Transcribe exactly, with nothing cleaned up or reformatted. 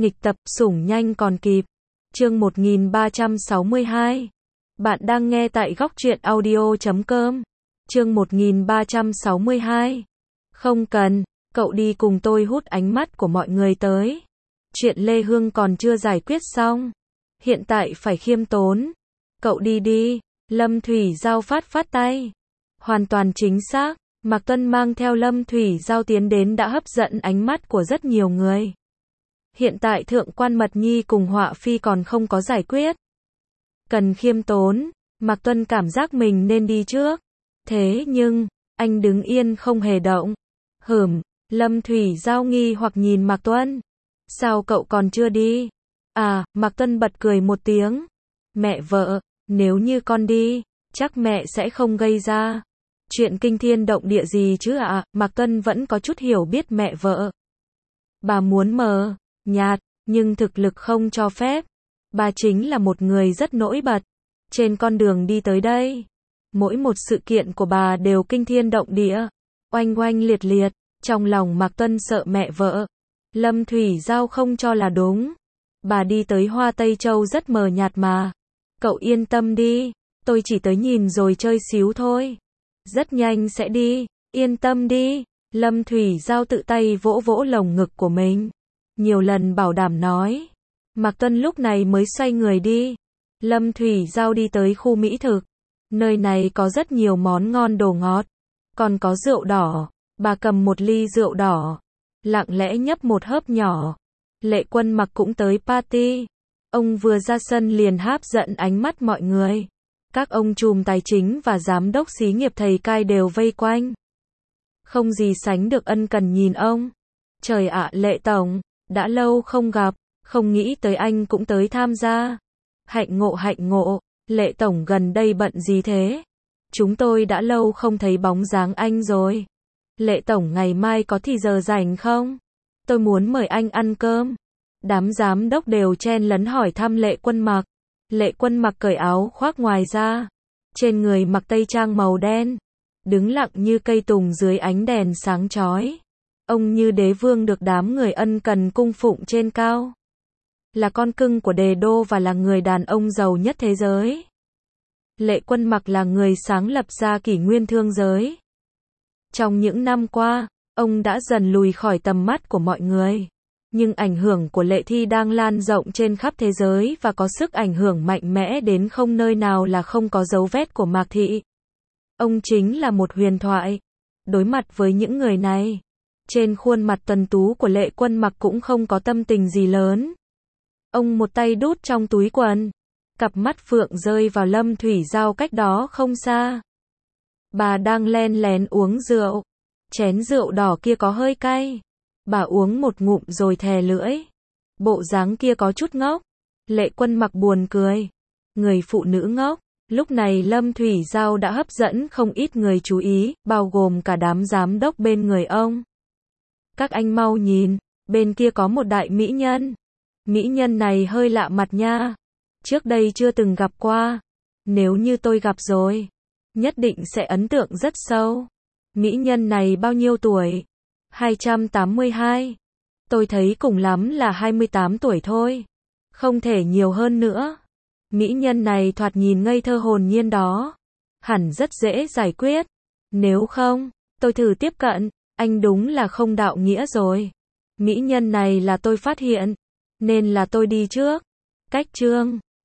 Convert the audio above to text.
Nghịch tập, sủng nhanh còn kịp. Chương một nghìn ba trăm sáu mươi hai. Bạn đang nghe tại góc truyện audio chấm com. Chương một nghìn ba trăm sáu mươi hai. Không cần, cậu đi cùng tôi hút ánh mắt của mọi người tới. Chuyện Lê Hương còn chưa giải quyết xong. Hiện tại phải khiêm tốn. Cậu đi đi. Lâm Thủy Giao phát phát tay. Hoàn toàn chính xác. Mạc Tuân mang theo Lâm Thủy Giao tiến đến đã hấp dẫn ánh mắt của rất nhiều người. Hiện tại Thượng quan Mật Nhi cùng Họa Phi còn không có giải quyết. Cần khiêm tốn, Mạc Tuân cảm giác mình nên đi trước. Thế nhưng, anh đứng yên không hề động. Hửm, Lâm Thủy Giao nghi hoặc nhìn Mạc Tuân. Sao cậu còn chưa đi? À, Mạc Tuân bật cười một tiếng. Mẹ vợ, nếu như con đi, chắc mẹ sẽ không gây ra chuyện kinh thiên động địa gì chứ ạ? À? Mạc Tuân vẫn có chút hiểu biết mẹ vợ. Bà muốn mờ nhạt, nhưng thực lực không cho phép. Bà chính là một người rất nổi bật. Trên con đường đi tới đây, mỗi một sự kiện của bà đều kinh thiên động địa, oanh oanh liệt liệt. Trong lòng Mạc Tuân sợ mẹ vợ. Lâm Thủy Giao không cho là đúng. Bà đi tới Hoa Tây Châu rất mờ nhạt mà. Cậu yên tâm đi, tôi chỉ tới nhìn rồi chơi xíu thôi. Rất nhanh sẽ đi, yên tâm đi. Lâm Thủy Giao tự tay vỗ vỗ lồng ngực của mình. Nhiều lần bảo đảm nói. Mạc Tuân lúc này mới xoay người đi. Lâm Thủy Giao đi tới khu mỹ thực. Nơi này có rất nhiều món ngon đồ ngọt. Còn có rượu đỏ. Bà cầm một ly rượu đỏ. Lặng lẽ nhấp một hớp nhỏ. Lệ Quân Mặc cũng tới party. Ông vừa ra sân liền hấp dẫn ánh mắt mọi người. Các ông trùm tài chính và giám đốc xí nghiệp thầy cai đều vây quanh. Không gì sánh được ân cần nhìn ông. Trời ạ, Lệ Tổng, đã lâu không gặp, không nghĩ tới anh cũng tới tham gia. Hạnh ngộ hạnh ngộ, Lệ Tổng gần đây bận gì thế? Chúng tôi đã lâu không thấy bóng dáng anh rồi. Lệ Tổng ngày mai có thì giờ rảnh không? Tôi muốn mời anh ăn cơm. Đám giám đốc đều chen lấn hỏi thăm Lệ Quân Mặc. Lệ Quân Mặc cởi áo khoác ngoài ra. Trên người mặc tây trang màu đen. Đứng lặng như cây tùng dưới ánh đèn sáng chói. Ông như đế vương được đám người ân cần cung phụng trên cao. Là con cưng của Đề Đô và là người đàn ông giàu nhất thế giới. Lệ Quân Mặc là người sáng lập ra kỷ nguyên thương giới. Trong những năm qua, ông đã dần lùi khỏi tầm mắt của mọi người. Nhưng ảnh hưởng của Lệ Thi đang lan rộng trên khắp thế giới và có sức ảnh hưởng mạnh mẽ đến không nơi nào là không có dấu vết của Mạc Thị. Ông chính là một huyền thoại. Đối mặt với những người này, trên khuôn mặt tuấn tú của Lệ Quân Mặc cũng không có tâm tình gì lớn. Ông một tay đút trong túi quần. Cặp mắt phượng rơi vào Lâm Thủy Giao cách đó không xa. Bà đang len lén uống rượu. Chén rượu đỏ kia có hơi cay. Bà uống một ngụm rồi thè lưỡi. Bộ dáng kia có chút ngốc. Lệ Quân Mặc buồn cười. Người phụ nữ ngốc. Lúc này Lâm Thủy Giao đã hấp dẫn không ít người chú ý, bao gồm cả đám giám đốc bên người ông. Các anh mau nhìn, bên kia có một đại mỹ nhân. Mỹ nhân này hơi lạ mặt nha. Trước đây chưa từng gặp qua. Nếu như tôi gặp rồi, nhất định sẽ ấn tượng rất sâu. Mỹ nhân này bao nhiêu tuổi? hai trăm tám mươi hai. Tôi thấy cùng lắm là hai mươi tám tuổi thôi. Không thể nhiều hơn nữa. Mỹ nhân này thoạt nhìn ngây thơ hồn nhiên đó. Hẳn rất dễ giải quyết. Nếu không, tôi thử tiếp cận. Anh đúng là không đạo nghĩa rồi. Mỹ nhân này là tôi phát hiện. Nên là tôi đi trước. Cách chương.